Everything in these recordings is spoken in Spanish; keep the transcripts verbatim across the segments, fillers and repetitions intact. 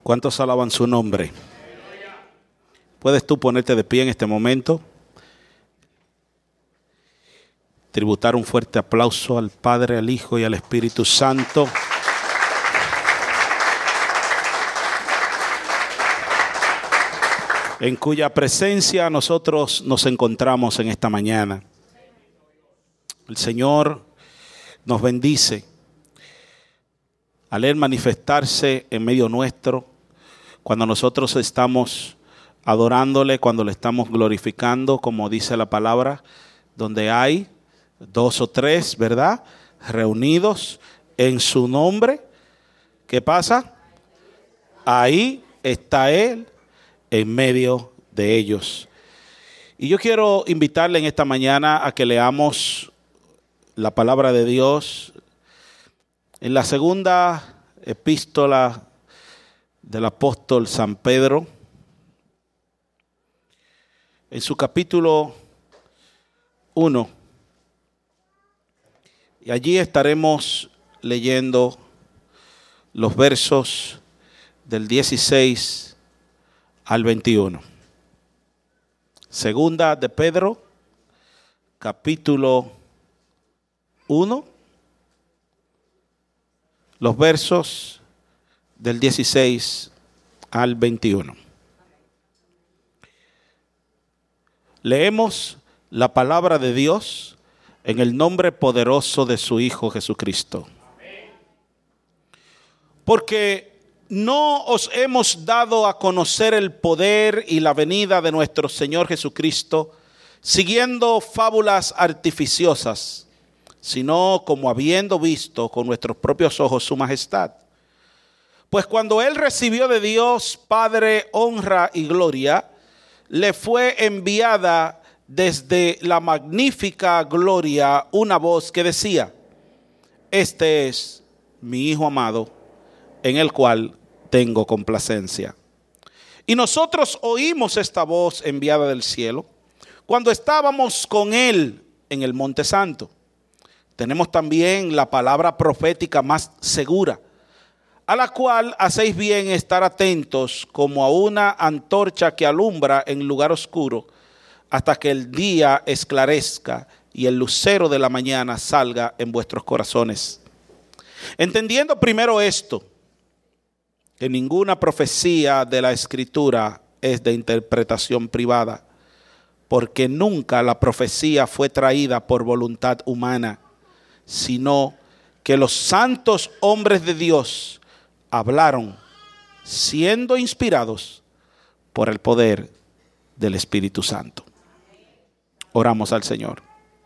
¿Cuántos alaban su nombre? ¿Puedes tú ponerte de pie en este momento? Tributar un fuerte aplauso al Padre, al Hijo y al Espíritu Santo. En cuya presencia nosotros nos encontramos en esta mañana. El Señor nos bendice al Él manifestarse en medio nuestro, cuando nosotros estamos adorándole, cuando le estamos glorificando, como dice la palabra, donde hay dos o tres, ¿verdad?, reunidos en su nombre. ¿Qué pasa? Ahí está Él en medio de ellos. Y yo quiero invitarle en esta mañana a que leamos la palabra de Dios en la segunda epístola del apóstol San Pedro, en su capítulo uno. Y allí estaremos leyendo los versos del dieciséis al veintiuno. Segunda de Pedro, capítulo uno, los versos del dieciséis al veintiuno. Leemos la palabra de Dios en el nombre poderoso de su Hijo Jesucristo. Porque no os hemos dado a conocer el poder y la venida de nuestro Señor Jesucristo siguiendo fábulas artificiosas, sino como habiendo visto con nuestros propios ojos su majestad. Pues cuando Él recibió de Dios Padre honra y gloria, le fue enviada desde la magnífica gloria una voz que decía: este es mi Hijo amado, en el cual tengo complacencia. Y nosotros oímos esta voz enviada del cielo cuando estábamos con Él en el Monte Santo. Tenemos también la palabra profética más segura, a la cual hacéis bien estar atentos como a una antorcha que alumbra en lugar oscuro, hasta que el día esclarezca y el lucero de la mañana salga en vuestros corazones. Entendiendo primero esto, que ninguna profecía de la Escritura es de interpretación privada, porque nunca la profecía fue traída por voluntad humana, sino que los santos hombres de Dios hablaron siendo inspirados por el poder del Espíritu Santo. Oramos al Señor.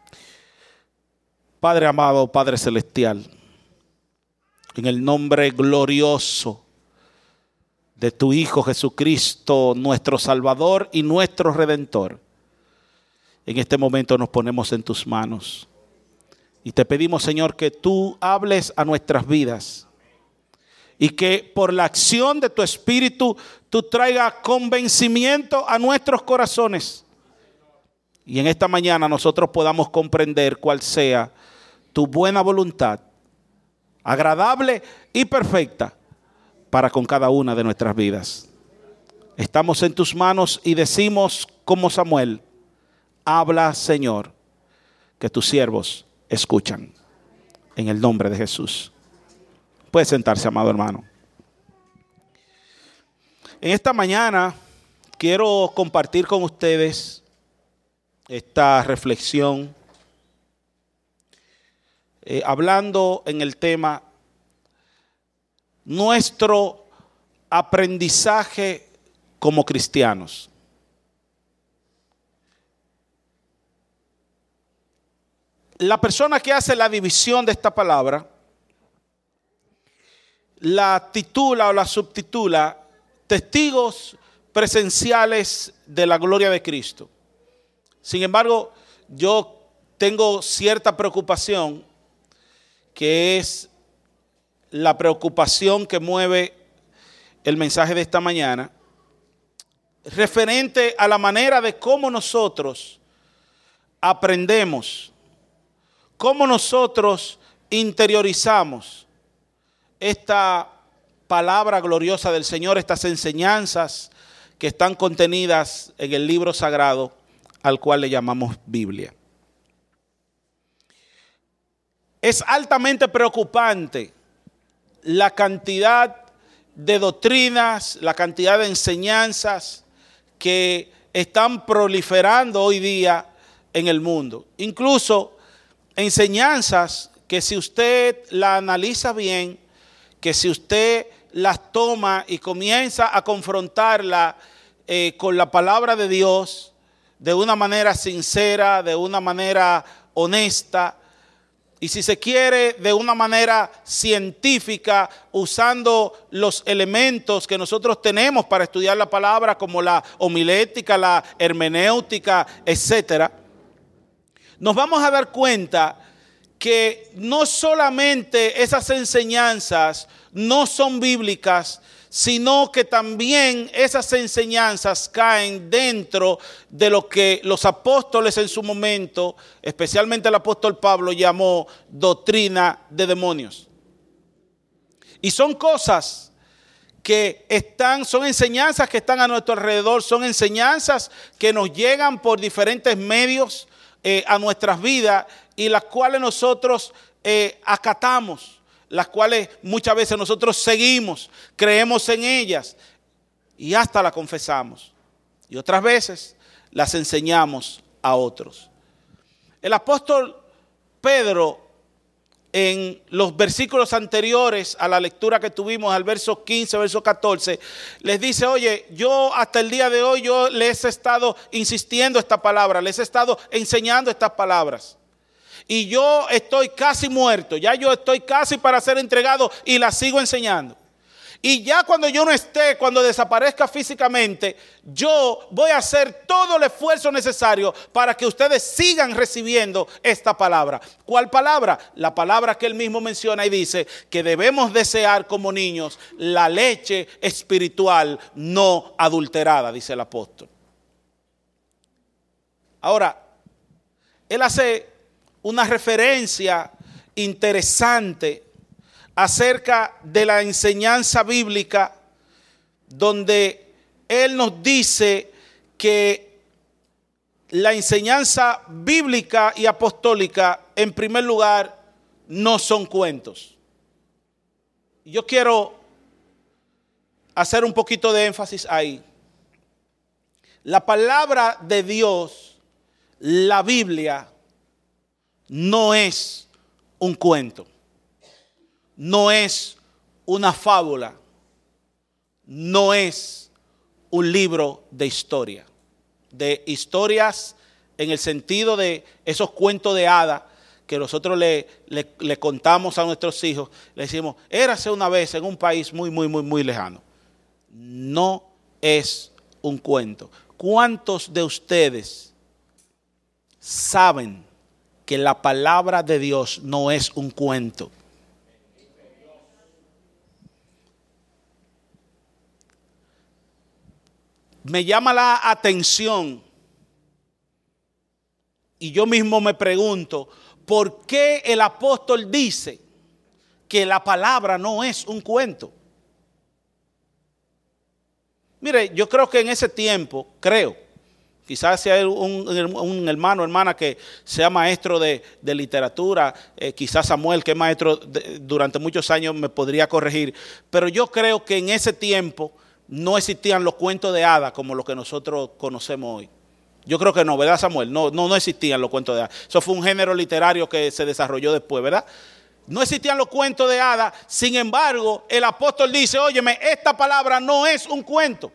Padre amado, Padre celestial, en el nombre glorioso de tu Hijo Jesucristo, nuestro Salvador y nuestro Redentor, en este momento nos ponemos en tus manos y te pedimos, Señor, que tú hables a nuestras vidas y que por la acción de tu Espíritu tú traigas convencimiento a nuestros corazones. Y en esta mañana nosotros podamos comprender cuál sea tu buena voluntad, agradable y perfecta para con cada una de nuestras vidas. Estamos en tus manos y decimos como Samuel: habla, Señor, que tus siervos escuchan. En el nombre de Jesús. Puede sentarse, amado hermano. En esta mañana quiero compartir con ustedes esta reflexión, eh, hablando en el tema nuestro aprendizaje como cristianos. La persona que hace la división de esta palabra la titula o la subtitula Testigos presenciales de la gloria de Cristo. Sin embargo, yo tengo cierta preocupación, que es la preocupación que mueve el mensaje de esta mañana, referente a la manera de cómo nosotros aprendemos, cómo nosotros interiorizamos esta palabra gloriosa del Señor, estas enseñanzas que están contenidas en el libro sagrado al cual le llamamos Biblia. Es altamente preocupante la cantidad de doctrinas, la cantidad de enseñanzas que están proliferando hoy día en el mundo. Incluso enseñanzas que si usted la analiza bien, que si usted las toma y comienza a confrontarla eh, con la palabra de Dios de una manera sincera, de una manera honesta, y si se quiere, de una manera científica, usando los elementos que nosotros tenemos para estudiar la palabra, como la homilética, la hermenéutica, etcétera, nos vamos a dar cuenta que no solamente esas enseñanzas no son bíblicas, sino que también esas enseñanzas caen dentro de lo que los apóstoles en su momento, especialmente el apóstol Pablo, llamó doctrina de demonios. Y son cosas que están, son enseñanzas que están a nuestro alrededor, son enseñanzas que nos llegan por diferentes medios eh, a nuestras vidas y las cuales nosotros eh, acatamos, las cuales muchas veces nosotros seguimos, creemos en ellas y hasta las confesamos. Y otras veces las enseñamos a otros. El apóstol Pedro, en los versículos anteriores a la lectura que tuvimos, al verso quince, verso catorce, les dice, oye, yo hasta el día de hoy yo les he estado insistiendo esta palabra, les he estado enseñando estas palabras. Y yo estoy casi muerto, ya yo estoy casi para ser entregado y la sigo enseñando. Y ya cuando yo no esté, cuando desaparezca físicamente, yo voy a hacer todo el esfuerzo necesario para que ustedes sigan recibiendo esta palabra. ¿Cuál palabra? La palabra que él mismo menciona y dice que debemos desear como niños la leche espiritual no adulterada, dice el apóstol. Ahora, él hace una referencia interesante acerca de la enseñanza bíblica, donde él nos dice que la enseñanza bíblica y apostólica, en primer lugar, no son cuentos. Yo quiero hacer un poquito de énfasis ahí. La palabra de Dios, la Biblia, no es un cuento, no es una fábula, no es un libro de historia, de historias en el sentido de esos cuentos de hadas que nosotros le, le, le contamos a nuestros hijos, le decimos, érase una vez en un país muy, muy, muy, muy lejano. No es un cuento. ¿Cuántos de ustedes saben que la palabra de Dios no es un cuento? Me llama la atención y yo mismo me pregunto, ¿por qué el apóstol dice que la palabra no es un cuento? Mire, yo creo que en ese tiempo, creo, quizás sea un, un hermano o hermana que sea maestro de, de literatura, eh, quizás Samuel, que es maestro de, durante muchos años, me podría corregir. Pero yo creo que en ese tiempo no existían los cuentos de hadas como los que nosotros conocemos hoy. Yo creo que no, ¿verdad, Samuel? No, no, no existían los cuentos de hadas. Eso fue un género literario que se desarrolló después, ¿verdad? No existían los cuentos de hadas. Sin embargo, el apóstol dice, óyeme, esta palabra no es un cuento.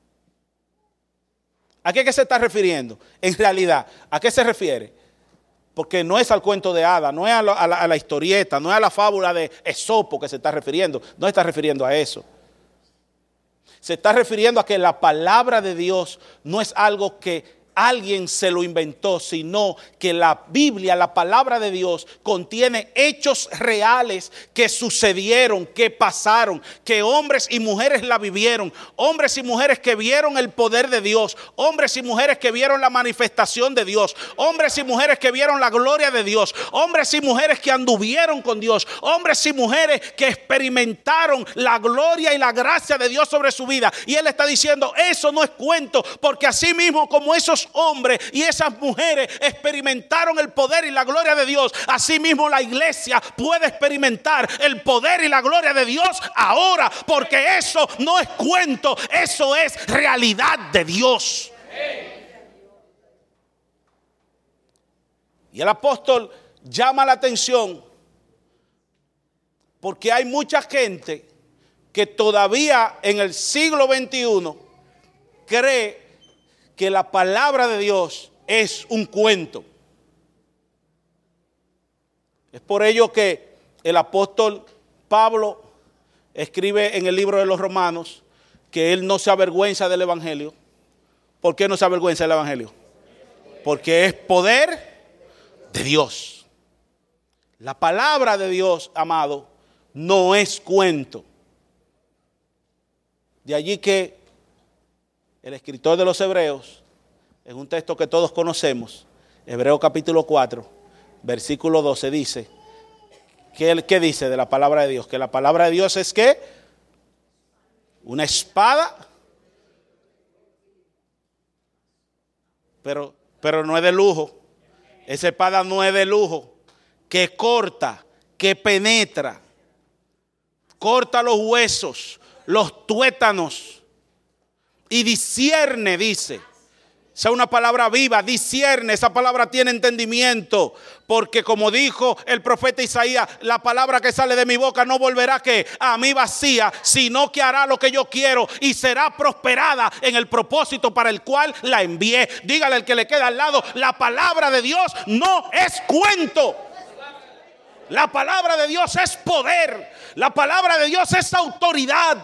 ¿A qué se está refiriendo? En realidad, ¿a qué se refiere? Porque no es al cuento de hadas, no es a la, a, la, a la historieta, no es a la fábula de Esopo que se está refiriendo. No se está refiriendo a eso. Se está refiriendo a que la palabra de Dios no es algo que alguien se lo inventó, sino que la Biblia, la palabra de Dios, contiene hechos reales que sucedieron, que pasaron, que hombres y mujeres la vivieron, hombres y mujeres que vieron el poder de Dios, hombres y mujeres que vieron la manifestación de Dios, hombres y mujeres que vieron la gloria de Dios, hombres y mujeres que anduvieron con Dios, hombres y mujeres que experimentaron la gloria y la gracia de Dios sobre su vida. Y él está diciendo, eso no es cuento, porque así mismo como esos hombres y esas mujeres experimentaron el poder y la gloria de Dios, así mismo la iglesia puede experimentar el poder y la gloria de Dios ahora, porque eso no es cuento, eso es realidad de Dios. Y el apóstol llama la atención porque hay mucha gente que todavía en el siglo veintiuno cree que la palabra de Dios es un cuento. Es por ello que el apóstol Pablo escribe en el libro de los Romanos que él no se avergüenza del evangelio. ¿Por qué no se avergüenza del evangelio? Porque es poder de Dios. La palabra de Dios, amado, no es cuento. De allí que el escritor de los Hebreos, en un texto que todos conocemos, Hebreos capítulo cuatro, versículo doce, dice, ¿qué, qué dice de la palabra de Dios? Que la palabra de Dios es ¿qué? Una espada, pero, pero no es de lujo. Esa espada no es de lujo, que corta, que penetra, corta los huesos, los tuétanos, y discierne, dice. Esa es una palabra viva, discierne, esa palabra tiene entendimiento, porque como dijo el profeta Isaías, la palabra que sale de mi boca no volverá que a mí vacía, sino que hará lo que yo quiero y será prosperada en el propósito para el cual la envié. Dígale al que le queda al lado, la palabra de Dios no es cuento. La palabra de Dios es poder, la palabra de Dios es autoridad.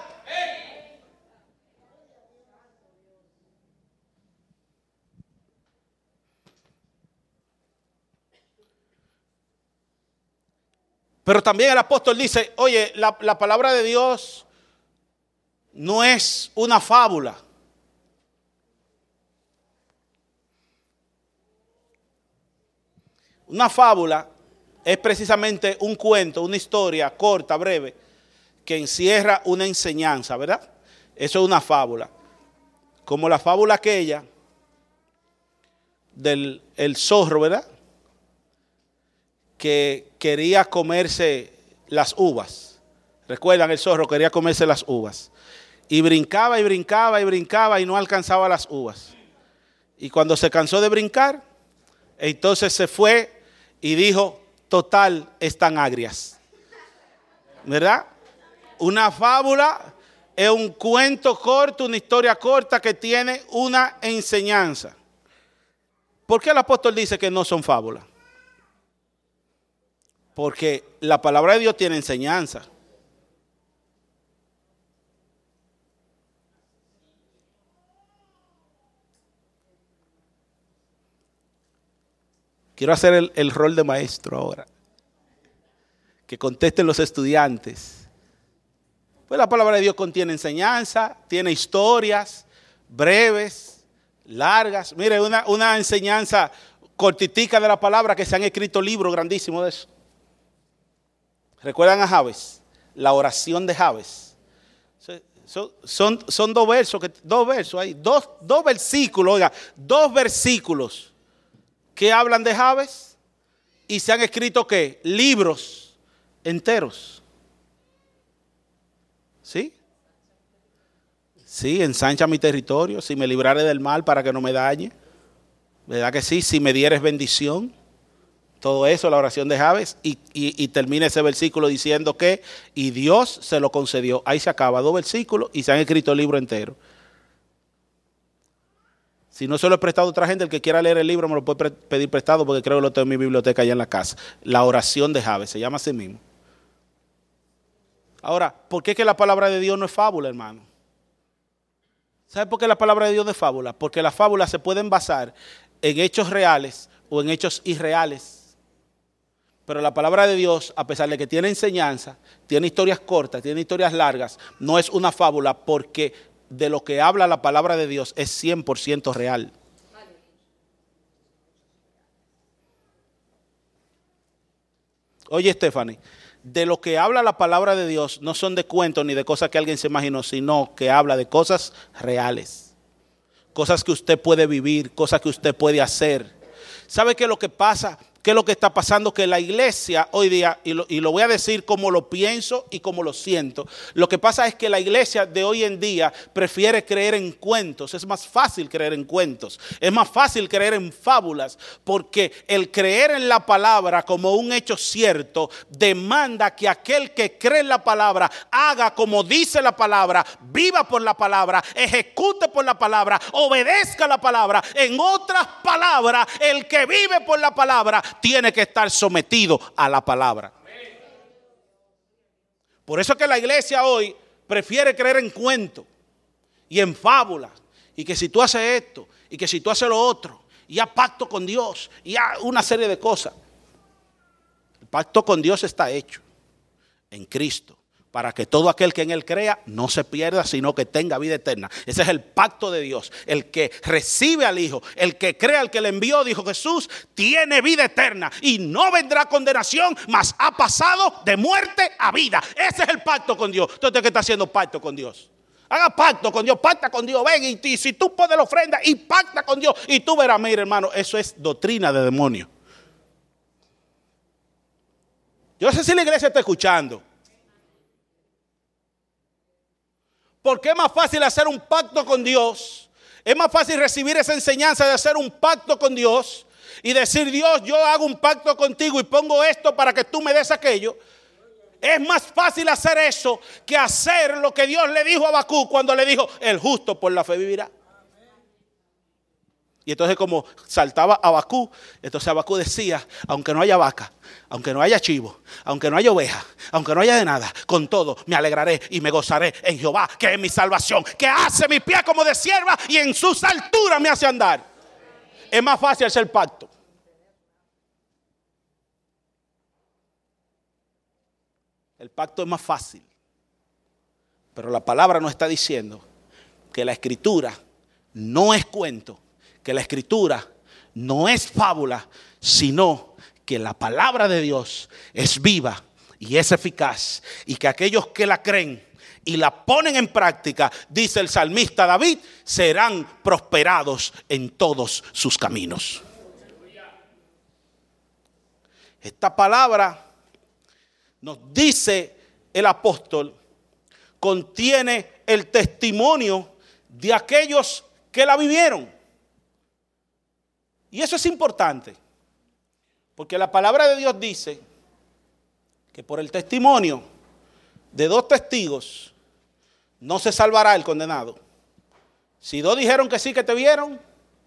Pero también el apóstol dice, oye, la, la palabra de Dios no es una fábula. Una fábula es precisamente un cuento, una historia corta, breve, que encierra una enseñanza, ¿verdad? Eso es una fábula. Como la fábula aquella del el zorro, ¿verdad? Que quería comerse las uvas. Recuerdan, el zorro quería comerse las uvas. Y brincaba y brincaba y brincaba y no alcanzaba las uvas. Y cuando se cansó de brincar, entonces se fue y dijo, total, están agrias. ¿Verdad? Una fábula es un cuento corto, una historia corta que tiene una enseñanza. ¿Por qué el apóstol dice que no son fábulas? Porque la palabra de Dios tiene enseñanza. Quiero hacer el, el rol de maestro ahora. Que contesten los estudiantes. Pues la palabra de Dios contiene enseñanza, tiene historias breves, largas. Mire, una, una enseñanza cortitica de la palabra que se han escrito libros grandísimos de eso. ¿Recuerdan a Jabes? La oración de Jabes. Son, son, son dos versos, que, dos versos ahí, dos, dos versículos, oiga, dos versículos que hablan de Jabes y se han escrito ¿qué? Libros enteros. ¿Sí? Sí, ensancha mi territorio, si me librare del mal para que no me dañe. ¿Verdad que sí? Si me dieres bendición. Todo eso, la oración de Jabes, y, y, y termina ese versículo diciendo que, y Dios se lo concedió. Ahí se acaba, dos versículos y se han escrito el libro entero. Si no se lo he prestado a otra gente, el que quiera leer el libro me lo puede pre- pedir prestado porque creo que lo tengo en mi biblioteca allá en la casa. La oración de Jabes, se llama así mismo. Ahora, ¿por qué que la palabra de Dios no es fábula, hermano? ¿Sabe por qué la palabra de Dios es fábula? Porque las fábulas se pueden basar en hechos reales o en hechos irreales. Pero la palabra de Dios, a pesar de que tiene enseñanza, tiene historias cortas, tiene historias largas, no es una fábula porque de lo que habla la palabra de Dios es cien por ciento real. Oye, Stephanie, de lo que habla la palabra de Dios no son de cuentos ni de cosas que alguien se imaginó, sino que habla de cosas reales. Cosas que usted puede vivir, cosas que usted puede hacer. ¿Sabe qué es lo que pasa? ¿Qué es lo que está pasando? Que la iglesia hoy día, y lo, y lo voy a decir como lo pienso y como lo siento, lo que pasa es que la iglesia de hoy en día prefiere creer en cuentos. Es más fácil creer en cuentos, es más fácil creer en fábulas, porque el creer en la palabra como un hecho cierto demanda que aquel que cree en la palabra haga como dice la palabra, viva por la palabra, ejecute por la palabra, obedezca la palabra. En otras palabras, el que vive por la palabra tiene que estar sometido a la palabra. Por eso es que la iglesia hoy prefiere creer en cuentos y en fábulas, y que si tú haces esto y que si tú haces lo otro, y haz pacto con Dios y haz una serie de cosas. El pacto con Dios está hecho en Cristo, para que todo aquel que en Él crea no se pierda, sino que tenga vida eterna. Ese es el pacto de Dios. El que recibe al Hijo, el que cree al que le envió, dijo Jesús, tiene vida eterna y no vendrá condenación, mas ha pasado de muerte a vida. Ese es el pacto con Dios. Entonces, ¿qué está haciendo pacto con Dios? Haga pacto con Dios, pacta con Dios. Ven y, y si tú pones la ofrenda y pacta con Dios, y tú verás, mire hermano, eso es doctrina de demonio. Yo no sé si la iglesia está escuchando. Porque es más fácil hacer un pacto con Dios. Es más fácil recibir esa enseñanza de hacer un pacto con Dios y decir, Dios, yo hago un pacto contigo y pongo esto para que tú me des aquello. Es más fácil hacer eso que hacer lo que Dios le dijo a Habacuc cuando le dijo, el justo por la fe vivirá. Y entonces como saltaba Habacuc, entonces Habacuc decía, aunque no haya vaca, aunque no haya chivo, aunque no haya oveja, aunque no haya de nada, con todo me alegraré y me gozaré en Jehová, que es mi salvación, que hace mi pie como de sierva y en sus alturas me hace andar. Es más fácil hacer pacto. El pacto es más fácil. Pero la palabra nos está diciendo que la escritura no es cuento, que la escritura no es fábula, sino que la palabra de Dios es viva y es eficaz, y que aquellos que la creen y la ponen en práctica, dice el salmista David, serán prosperados en todos sus caminos. Esta palabra, nos dice el apóstol, contiene el testimonio de aquellos que la vivieron. Y eso es importante, porque la palabra de Dios dice que por el testimonio de dos testigos no se salvará el condenado. Si dos dijeron que sí, que te vieron,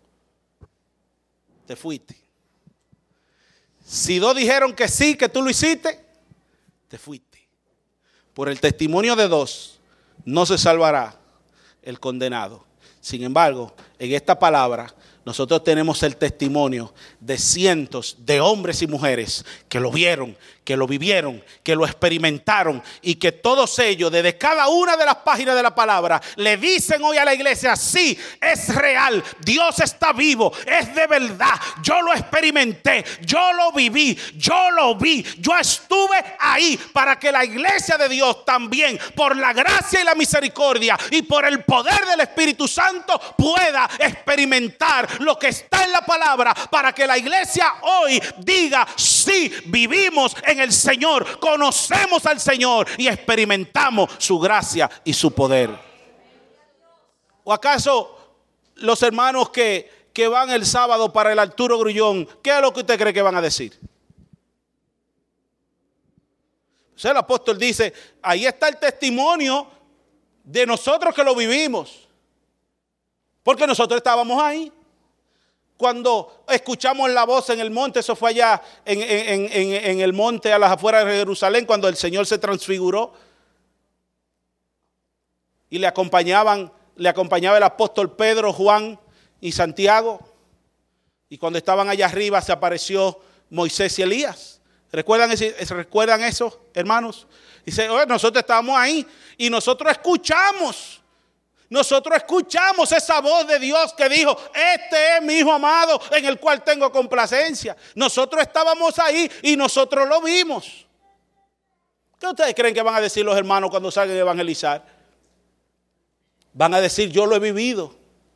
te fuiste. Si dos dijeron que sí, que tú lo hiciste, te fuiste. Por el testimonio de dos no se salvará el condenado. Sin embargo, en esta palabra nosotros tenemos el testimonio de cientos de hombres y mujeres que lo vieron, que lo vivieron, que lo experimentaron, y que todos ellos, desde cada una de las páginas de la palabra, le dicen hoy a la iglesia, sí, es real, Dios está vivo, es de verdad, yo lo experimenté, yo lo viví, yo lo vi, yo estuve ahí, para que la iglesia de Dios también, por la gracia y la misericordia y por el poder del Espíritu Santo, pueda experimentar lo que está en la palabra, para que la iglesia hoy diga, sí, vivimos en el Señor, conocemos al Señor y experimentamos su gracia y su poder. ¿O acaso los hermanos que, que van el sábado para el Arturo Grullón, qué es lo que usted cree que van a decir? O sea, el apóstol dice, ahí está el testimonio de nosotros que lo vivimos, porque nosotros estábamos ahí. Cuando escuchamos la voz en el monte, eso fue allá en, en, en, en el monte a las afueras de Jerusalén, cuando el Señor se transfiguró y le acompañaban le acompañaba el apóstol Pedro, Juan y Santiago. Y cuando estaban allá arriba se apareció Moisés y Elías. ¿Recuerdan, ese, ¿recuerdan eso, hermanos? Dice, oye, nosotros estábamos ahí y nosotros escuchamos. Nosotros escuchamos esa voz de Dios que dijo, este es mi hijo amado en el cual tengo complacencia. Nosotros estábamos ahí y nosotros lo vimos. ¿Qué ustedes creen que van a decir los hermanos cuando salgan a evangelizar? Van a decir, yo lo he vivido.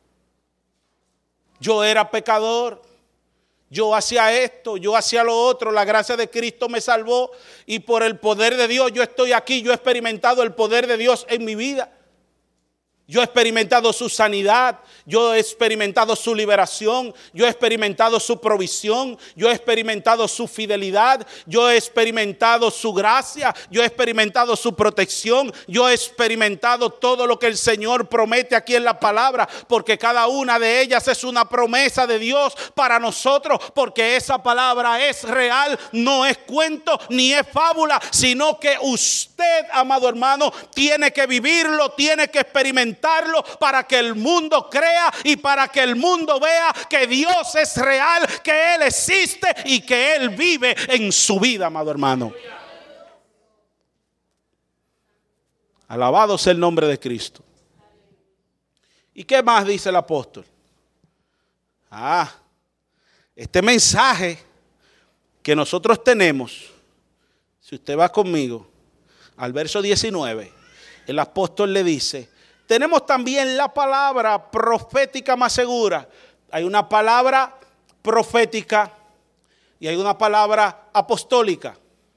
Yo era pecador. Yo hacía esto, yo hacía lo otro. La gracia de Cristo me salvó. Y por el poder de Dios yo estoy aquí. Yo he experimentado el poder de Dios en mi vida. Yo he experimentado su sanidad, yo he experimentado su liberación, yo he experimentado su provisión, yo he experimentado su fidelidad, yo he experimentado su gracia, yo he experimentado su protección, yo he experimentado todo lo que el Señor promete aquí en la palabra, porque cada una de ellas es una promesa de Dios para nosotros, porque esa palabra es real, no es cuento ni es fábula, sino que usted, amado hermano, tiene que vivirlo, tiene que experimentarlo para que el mundo crea y para que el mundo vea que Dios es real, que Él existe y que Él vive en su vida, amado hermano. Alabado sea el nombre de Cristo. ¿Y qué más dice el apóstol? Ah, este mensaje que nosotros tenemos, si usted va conmigo al verso diecinueve, el apóstol le dice, tenemos también la palabra profética más segura. Hay una palabra profética y hay una palabra apostólica.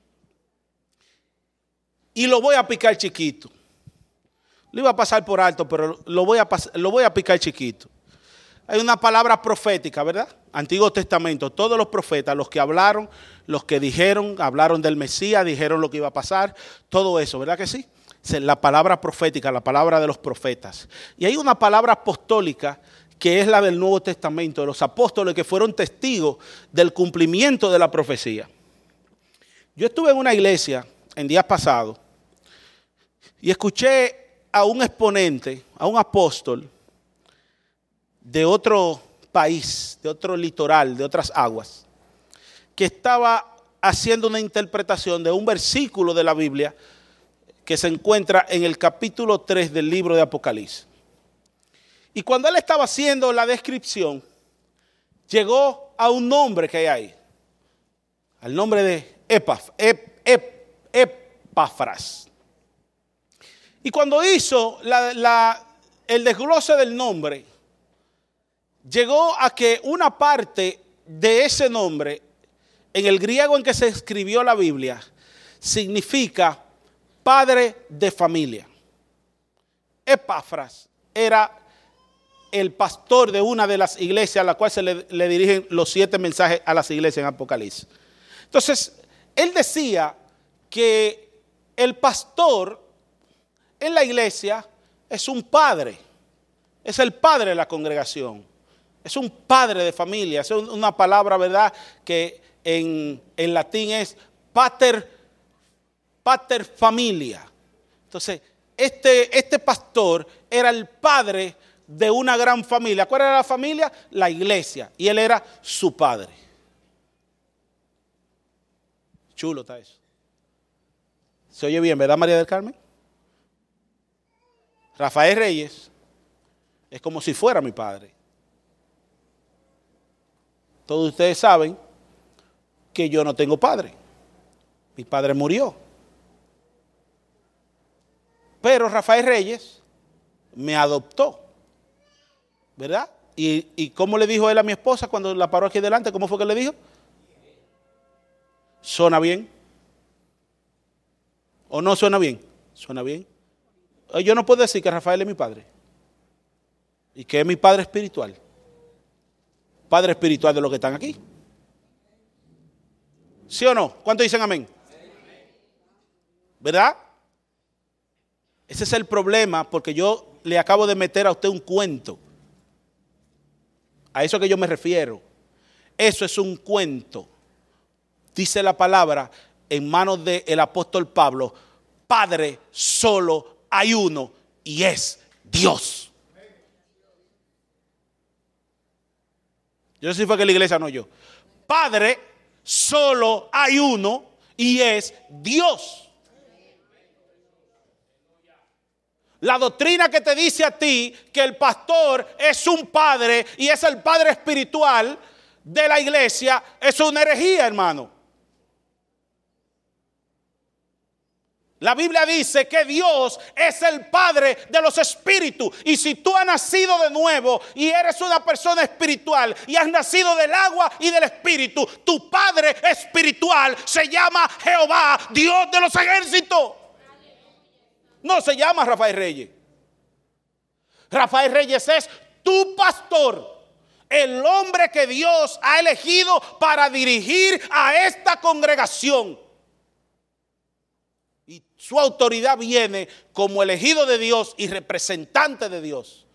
Y lo voy a picar chiquito. Lo iba a pasar por alto, pero lo voy a, lo voy a picar chiquito. Hay una palabra profética, ¿verdad? Antiguo Testamento, todos los profetas, los que hablaron, los que dijeron, hablaron del Mesías, dijeron lo que iba a pasar, todo eso, ¿verdad que sí? La palabra profética, la palabra de los profetas. Y hay una palabra apostólica que es la del Nuevo Testamento, de los apóstoles que fueron testigos del cumplimiento de la profecía. Yo estuve en una iglesia en días pasados y escuché a un exponente, a un apóstol de otro país, de otro litoral, de otras aguas, que estaba haciendo una interpretación de un versículo de la Biblia que se encuentra en el capítulo tres del libro de Apocalipsis. Y cuando él estaba haciendo la descripción, llegó a un nombre que hay ahí, al nombre de Epaf, Ep, Ep, Epafras. Y cuando hizo la, la, el desglose del nombre, llegó a que una parte de ese nombre, en el griego en que se escribió la Biblia, significa padre de familia. Epafras era el pastor de una de las iglesias a la cual se le, le dirigen los siete mensajes a las iglesias en Apocalipsis. Entonces, él decía que el pastor en la iglesia es un padre, es el padre de la congregación, es un padre de familia, es una palabra, ¿verdad?, que en, en latín es pater, pater familia. Entonces, este, este pastor era el padre de una gran familia. ¿Cuál era la familia? La iglesia. Y él era su padre. Chulo está eso. ¿Se oye bien, verdad, María del Carmen? Rafael Reyes es como si fuera mi padre. Todos ustedes saben que yo no tengo padre. Mi padre murió. Pero Rafael Reyes me adoptó. ¿Verdad? ¿Y, y cómo le dijo él a mi esposa cuando la paró aquí delante? ¿Cómo fue que le dijo? ¿Suena bien? ¿O no suena bien? ¿Suena bien? Yo no puedo decir que Rafael es mi padre. Y que es mi padre espiritual. Padre espiritual de los que están aquí. ¿Sí o no? ¿Cuántos dicen amén? ¿Verdad? Ese es el problema, porque yo le acabo de meter a usted un cuento. A eso que yo me refiero. Eso es un cuento. Dice la palabra en manos del apóstol Pablo: Padre solo hay uno y es Dios. Yo sé si fue que la iglesia no oyó. Padre, solo hay uno y es Dios. La doctrina que te dice a ti que el pastor es un padre y es el padre espiritual de la iglesia es una herejía, hermano. La Biblia dice que Dios es el Padre de los espíritus. Y si tú has nacido de nuevo y eres una persona espiritual y has nacido del agua y del espíritu, tu Padre espiritual se llama Jehová, Dios de los ejércitos. No se llama Rafael Reyes. Rafael Reyes es tu pastor. El hombre que Dios ha elegido para dirigir a esta congregación. Y su autoridad viene como elegido de Dios y representante de Dios.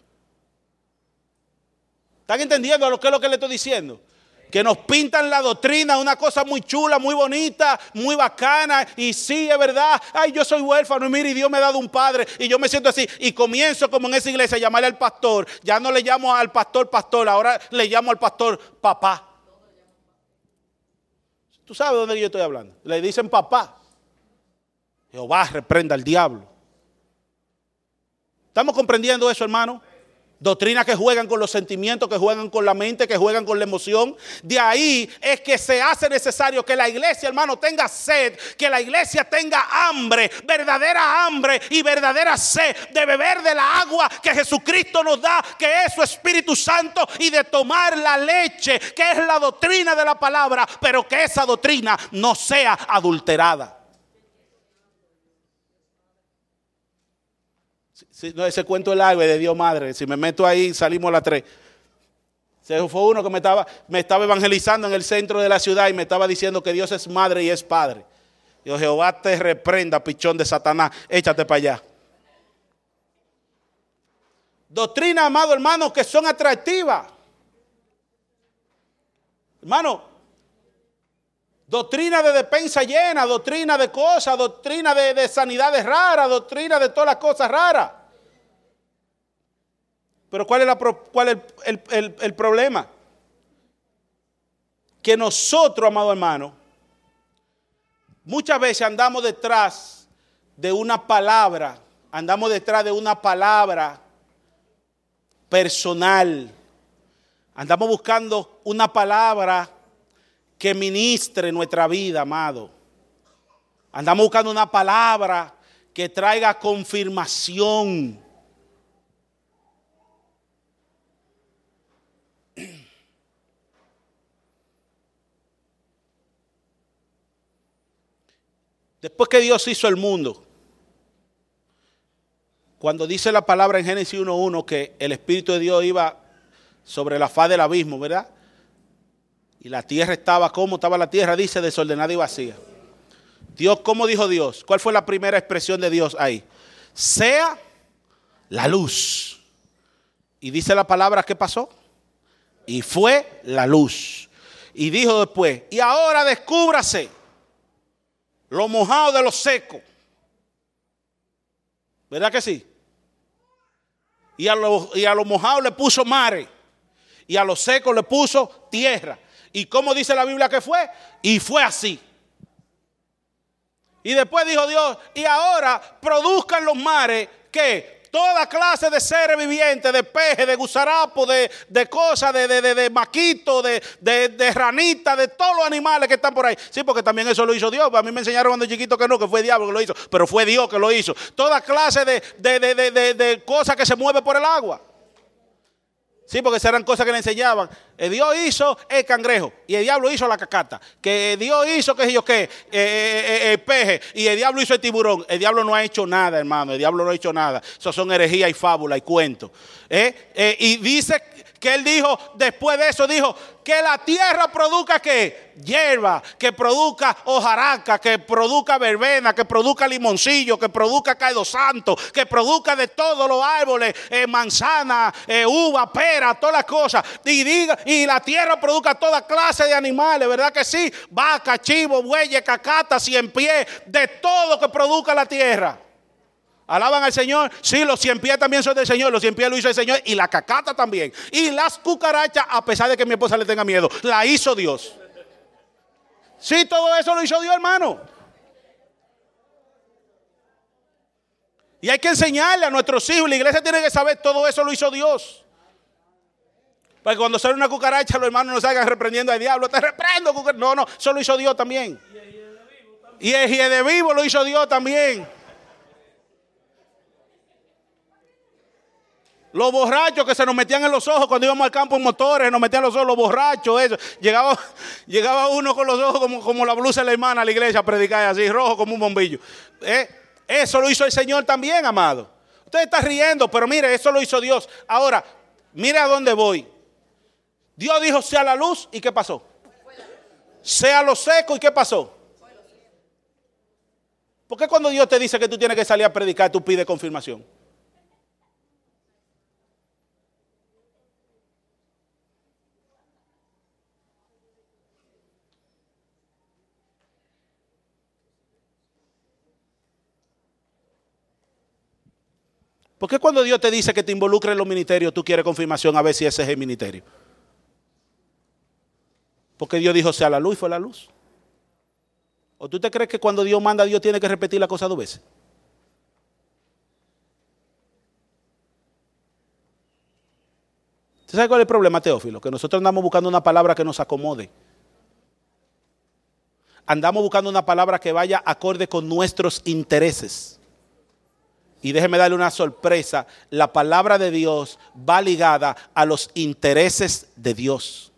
¿Están entendiendo lo que es lo que le estoy diciendo? Que nos pintan la doctrina, una cosa muy chula, muy bonita, muy bacana. Y sí, es verdad. Ay, yo soy huérfano y mire, y Dios me ha dado un padre. Y yo me siento así. Y comienzo como en esa iglesia a llamarle al pastor. Ya no le llamo al pastor pastor, ahora le llamo al pastor papá. ¿Tú sabes de dónde yo estoy hablando? Le dicen papá. Jehová reprenda al diablo. ¿Estamos comprendiendo eso, hermano? Doctrinas que juegan con los sentimientos, que juegan con la mente, que juegan con la emoción. De ahí es que se hace necesario que la iglesia, hermano, tenga sed, que la iglesia tenga hambre, verdadera hambre y verdadera sed de beber de la agua que Jesucristo nos da, que es su Espíritu Santo, y de tomar la leche, que es la doctrina de la palabra, pero que esa doctrina no sea adulterada. Si, no, ese cuento del agua de Dios Madre, si me meto ahí salimos a las tres. Ese fue uno que me estaba, me estaba evangelizando en el centro de la ciudad y me estaba diciendo que Dios es madre y es padre. Dios, Jehová te reprenda, pichón de Satanás, échate para allá. Doctrinas, amado hermano, que son atractivas. Hermano, doctrina de despensa llena, doctrina de cosas, doctrina de, de sanidades raras, doctrina de todas las cosas raras. Pero ¿cuál es, la, cuál es el, el, el, el problema? Que nosotros, amado hermano, muchas veces andamos detrás de una palabra, andamos detrás de una palabra personal. Andamos buscando una palabra que ministre nuestra vida, amado. Andamos buscando una palabra que traiga confirmación. Después que Dios hizo el mundo, cuando dice la palabra en Génesis uno uno que el Espíritu de Dios iba sobre la faz del abismo, ¿verdad? Y la tierra estaba, ¿cómo estaba la tierra? Dice, desordenada y vacía. Dios, ¿cómo dijo Dios? ¿Cuál fue la primera expresión de Dios ahí? Sea la luz. Y dice la palabra, ¿qué pasó? Y fue la luz. Y dijo después, y ahora descúbrase lo mojado de lo seco. ¿Verdad que sí? Y a lo, y a lo mojado le puso mares. Y a lo seco le puso tierra. ¿Y cómo dice la Biblia que fue? Y fue así. Y después dijo Dios, y ahora produzcan los mares, ¿qué? Toda clase de seres vivientes, de peces, de gusarapos, de, de cosas, de, de, de, de maquitos, de, de, de ranitas, de todos los animales que están por ahí. Sí, porque también eso lo hizo Dios. A mí me enseñaron cuando chiquito que no, que fue el diablo que lo hizo. Pero fue Dios que lo hizo. Toda clase de, de, de, de, de, de cosas que se mueven por el agua. Sí, porque esas eran cosas que le enseñaban. Eh, Dios hizo el cangrejo y el diablo hizo la cacata. Que Dios hizo, qué sé yo qué, eh, eh, el peje y el diablo hizo el tiburón. El diablo no ha hecho nada, hermano. El diablo no ha hecho nada. Eso son herejías y fábulas y cuentos. Eh, eh, y dice que él dijo, después de eso dijo, que la tierra produzca ¿qué? Hierba, que produzca hojaraca, que produzca verbena, que produzca limoncillo, que produzca caido santo, que produzca de todos los árboles, eh, manzana, eh, uva, pera, todas las cosas. Y diga, y la tierra produzca toda clase de animales, ¿verdad que sí? Vaca, chivo, bueyes, cacata, cien pies, de todo que produzca la tierra. ¿Alaban al Señor? Sí, los cien pies también son del Señor. Los cien pies lo hizo el Señor. Y la cacata también. Y las cucarachas, a pesar de que mi esposa le tenga miedo, la hizo Dios. Sí, todo eso lo hizo Dios, hermano. Y hay que enseñarle a nuestros hijos. La iglesia tiene que saber, todo eso lo hizo Dios. Para que cuando sale una cucaracha, los hermanos no salgan reprendiendo al diablo. Te reprendo, cucaracha. No, no, eso lo hizo Dios también. Y el Gie de vivo lo hizo Dios también. Los borrachos que se nos metían en los ojos cuando íbamos al campo en motores, nos metían en los ojos, los borrachos, eso. Llegaba, llegaba uno con los ojos como, como la blusa de la hermana a la iglesia a predicar así, rojo como un bombillo. ¿Eh? Eso lo hizo el Señor también, amado. Usted está riendo, pero mire, eso lo hizo Dios. Ahora, mire a dónde voy. Dios dijo, sea la luz, ¿y qué pasó? Sea lo seco, ¿y qué pasó? ¿Por qué cuando Dios te dice que tú tienes que salir a predicar, tú pides confirmación? ¿Por qué cuando Dios te dice que te involucre en los ministerios, tú quieres confirmación a ver si ese es el ministerio? Porque Dios dijo, sea la luz, y fue la luz. ¿O tú te crees que cuando Dios manda, Dios tiene que repetir la cosa dos veces? ¿Usted sabe cuál es el problema, Teófilo? Que nosotros andamos buscando una palabra que nos acomode. Andamos buscando una palabra que vaya acorde con nuestros intereses. Y déjeme darle una sorpresa, la palabra de Dios va ligada a los intereses de Dios.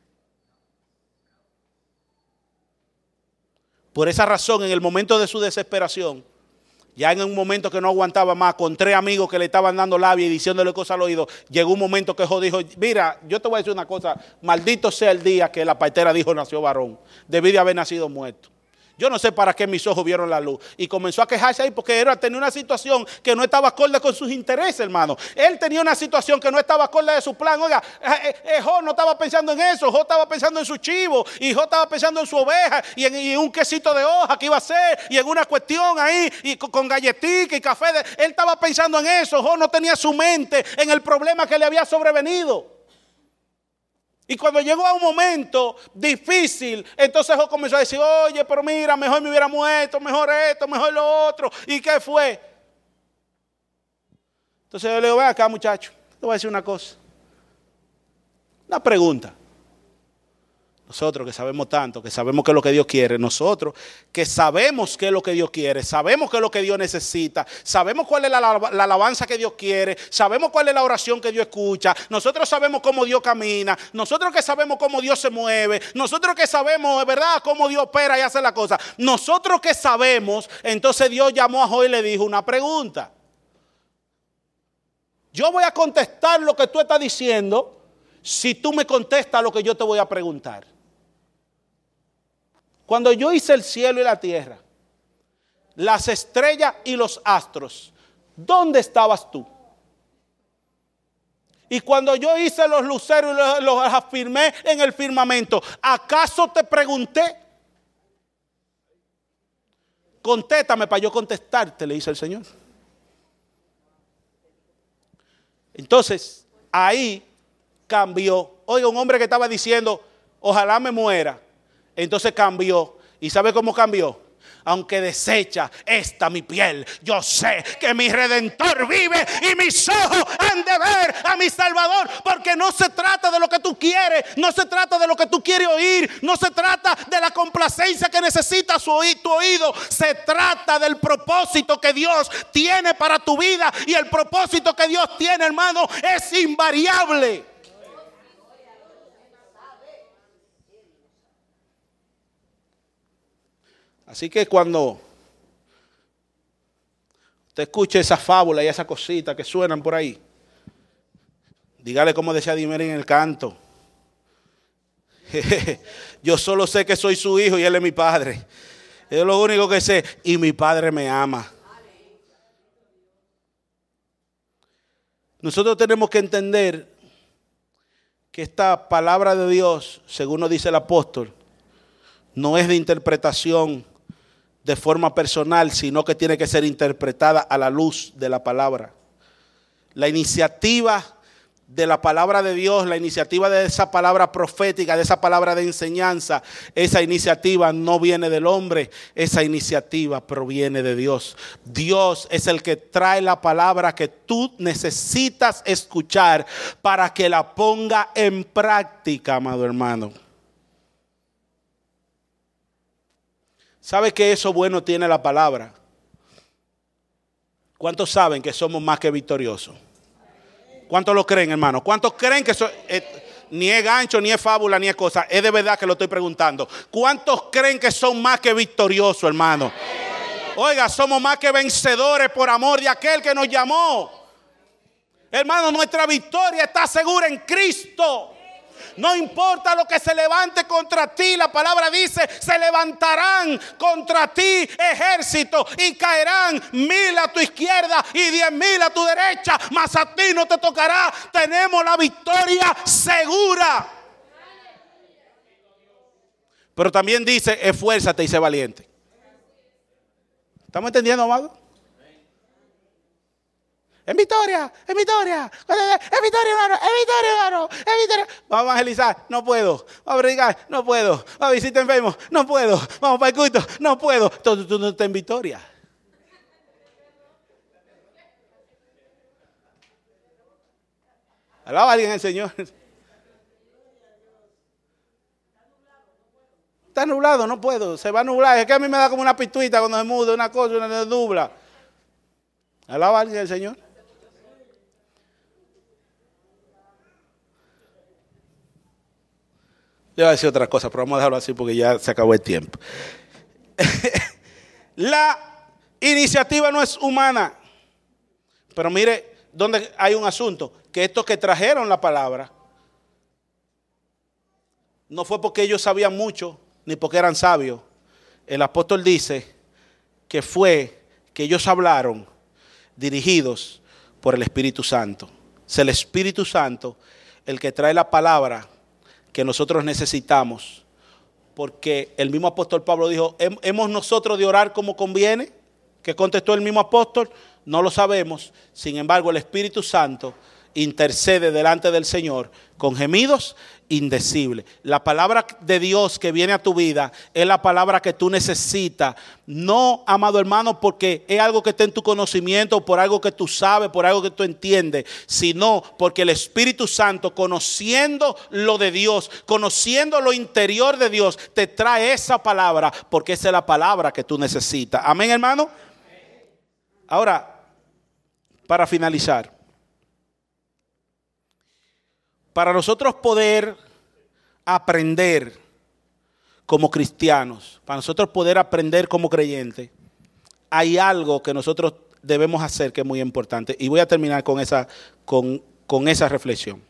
Por esa razón, en el momento de su desesperación, ya en un momento que no aguantaba más, con tres amigos que le estaban dando labia y diciéndole cosas al oído, llegó un momento que Job dijo, mira, yo te voy a decir una cosa, maldito sea el día que la partera dijo nació varón, debí de haber nacido muerto. Yo no sé para qué mis ojos vieron la luz. Y comenzó a quejarse ahí porque era, tenía una situación que no estaba acorde con sus intereses, hermano. Él tenía una situación que no estaba acorde de su plan. Oiga, eh, eh, Job no estaba pensando en eso. Job estaba pensando en su chivo. Y Job estaba pensando en su oveja. Y en, y en un quesito de hoja que iba a hacer. Y en una cuestión ahí. Y con, con galletica y café. De, él estaba pensando en eso. Job no tenía su mente en el problema que le había sobrevenido. Y cuando llegó a un momento difícil, entonces Job comenzó a decir, oye, pero mira, mejor me hubiera muerto, mejor esto, mejor lo otro. ¿Y qué fue? Entonces yo le digo, ven acá, muchacho, te voy a decir una cosa. Una pregunta. Nosotros que sabemos tanto, que sabemos qué es lo que Dios quiere, nosotros que sabemos qué es lo que Dios quiere, sabemos qué es lo que Dios necesita, sabemos cuál es la, la, la alabanza que Dios quiere, sabemos cuál es la oración que Dios escucha, nosotros sabemos cómo Dios camina, nosotros que sabemos cómo Dios se mueve, nosotros que sabemos, ¿verdad?, cómo Dios opera y hace la cosa, nosotros que sabemos, entonces Dios llamó a Job y le dijo una pregunta. Yo voy a contestar lo que tú estás diciendo si tú me contestas lo que yo te voy a preguntar. Cuando yo hice el cielo y la tierra, las estrellas y los astros, ¿dónde estabas tú? Y cuando yo hice los luceros y los, los afirmé en el firmamento, ¿acaso te pregunté? Contéstame para yo contestarte, le dice el Señor. Entonces, ahí cambió. Oiga, un hombre que estaba diciendo, ojalá me muera. Entonces cambió. ¿Y sabe cómo cambió? Aunque desecha esta mi piel, yo sé que mi Redentor vive y mis ojos han de ver a mi Salvador. Porque no se trata de lo que tú quieres, no se trata de lo que tú quieres oír, no se trata de la complacencia que necesita su oí- tu oído. Se trata del propósito que Dios tiene para tu vida. Y el propósito que Dios tiene, hermano, es invariable. Así que cuando usted escuche esa fábula y esa cosita que suenan por ahí, dígale como decía Dimeri en el canto. Yo solo sé que soy su hijo y él es mi padre. Es lo único que sé. Y mi padre me ama. Nosotros tenemos que entender que esta palabra de Dios, según nos dice el apóstol, no es de interpretación de forma personal, sino que tiene que ser interpretada a la luz de la palabra. La iniciativa de la palabra de Dios, la iniciativa de esa palabra profética, de esa palabra de enseñanza, esa iniciativa no viene del hombre, esa iniciativa proviene de Dios. Dios es el que trae la palabra que tú necesitas escuchar para que la ponga en práctica, amado hermano. ¿Sabe qué eso bueno tiene la palabra? ¿Cuántos saben que somos más que victoriosos? ¿Cuántos lo creen, hermano? ¿Cuántos creen que eso eh, ni es gancho, ni es fábula, ni es cosa? Es de verdad que lo estoy preguntando. ¿Cuántos creen que son más que victoriosos, hermano? Oiga, somos más que vencedores por amor de aquel que nos llamó. Hermano, nuestra victoria está segura en Cristo. No importa lo que se levante contra ti, la palabra dice, se levantarán contra ti ejércitos y caerán mil a tu izquierda y diez mil a tu derecha, mas a ti no te tocará. Tenemos la victoria segura. Pero también dice, esfuérzate y sé valiente. ¿Estamos entendiendo, amado? En victoria, en victoria, en victoria, hermano, en victoria, hermano, en victoria. Vamos a evangelizar, no puedo. Vamos a predicar, no puedo. Vamos a visitar enfermos, no puedo. Vamos para el culto, no puedo. Entonces tú no estás en victoria. Alaba a alguien el Señor. Está nublado, no puedo. Se va a nublar. Es que a mí me da como una pituita cuando se muda una cosa, una nubla. Alaba a alguien el Señor. Yo voy a decir otra cosa, pero vamos a dejarlo así porque ya se acabó el tiempo. La iniciativa no es humana. Pero mire, donde hay un asunto, que estos que trajeron la palabra, no fue porque ellos sabían mucho, ni porque eran sabios. El apóstol dice que fue que ellos hablaron dirigidos por el Espíritu Santo. Es el Espíritu Santo el que trae la palabra que nosotros necesitamos, porque el mismo apóstol Pablo dijo, ¿hemos nosotros de orar como conviene? ¿Qué contestó el mismo apóstol? No lo sabemos. Sin embargo, el Espíritu Santo intercede delante del Señor con gemidos indecibles. La palabra de Dios que viene a tu vida es la palabra que tú necesitas. No, amado hermano, porque es algo que está en tu conocimiento, por algo que tú sabes, por algo que tú entiendes, sino porque el Espíritu Santo, conociendo lo de Dios, conociendo lo interior de Dios, te trae esa palabra, porque esa es la palabra que tú necesitas. Amén, hermano. Ahora, para finalizar, para nosotros poder aprender como cristianos, para nosotros poder aprender como creyentes, hay algo que nosotros debemos hacer que es muy importante. Y voy a terminar con esa, con, con esa reflexión.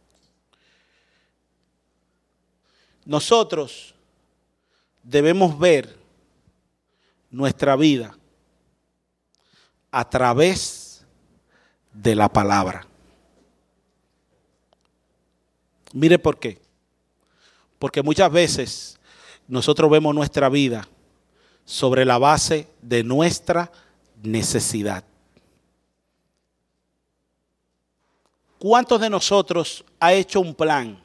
Nosotros debemos ver nuestra vida a través de la palabra. Mire por qué. Porque muchas veces nosotros vemos nuestra vida sobre la base de nuestra necesidad. ¿Cuántos de nosotros ha hecho un plan?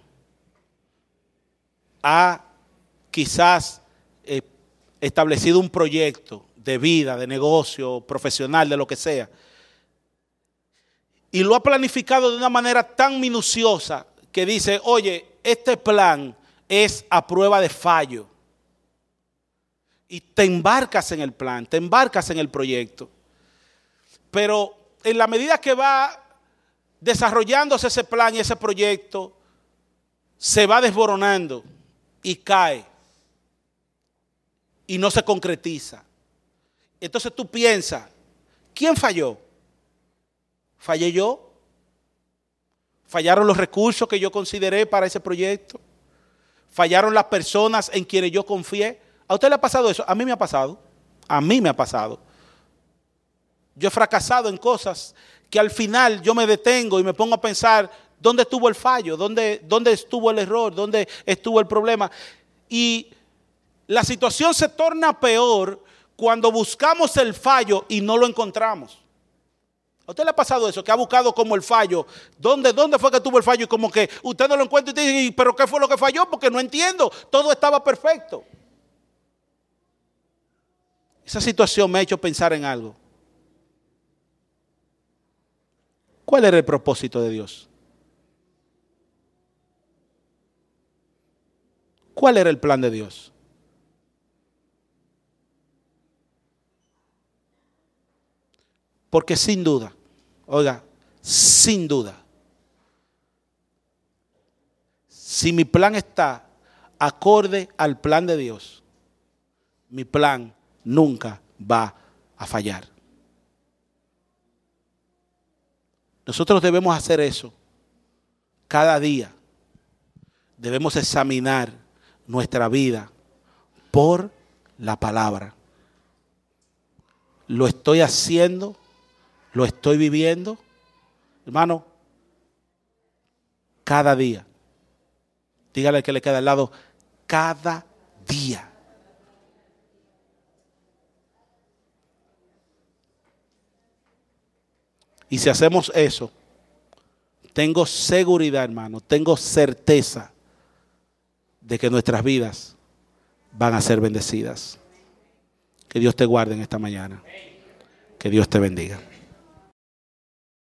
Ha quizás eh, establecido un proyecto de vida, de negocio, profesional, de lo que sea. Y lo ha planificado de una manera tan minuciosa que dice, oye, este plan es a prueba de fallo. Y te embarcas en el plan, te embarcas en el proyecto. Pero en la medida que va desarrollándose ese plan y ese proyecto, se va desboronando y cae. Y no se concretiza. Entonces tú piensas, ¿quién falló? ¿Fallé yo? ¿Fallaron los recursos que yo consideré para ese proyecto? ¿Fallaron las personas en quienes yo confié? ¿A usted le ha pasado eso? A mí me ha pasado. A mí me ha pasado. Yo he fracasado en cosas que al final yo me detengo y me pongo a pensar, ¿dónde estuvo el fallo? ¿Dónde, dónde estuvo el error? ¿Dónde estuvo el problema? Y la situación se torna peor cuando buscamos el fallo y no lo encontramos. ¿A usted le ha pasado eso? Que ha buscado como el fallo. ¿Dónde, dónde fue que tuvo el fallo? Y como que usted no lo encuentra y usted dice, ¿pero qué fue lo que falló? Porque no entiendo. Todo estaba perfecto. Esa situación me ha hecho pensar en algo. ¿Cuál era el propósito de Dios? ¿Cuál era el plan de Dios? Porque sin duda, oiga, sin duda, si mi plan está acorde al plan de Dios, mi plan nunca va a fallar. Nosotros debemos hacer eso cada día. Debemos examinar nuestra vida por la palabra. ¿Lo estoy haciendo? ¿Lo estoy viviendo? Hermano, cada día. Dígale al que le queda al lado, cada día. Y si hacemos eso, tengo seguridad, hermano, tengo certeza de que nuestras vidas van a ser bendecidas. Que Dios te guarde en esta mañana. Que Dios te bendiga.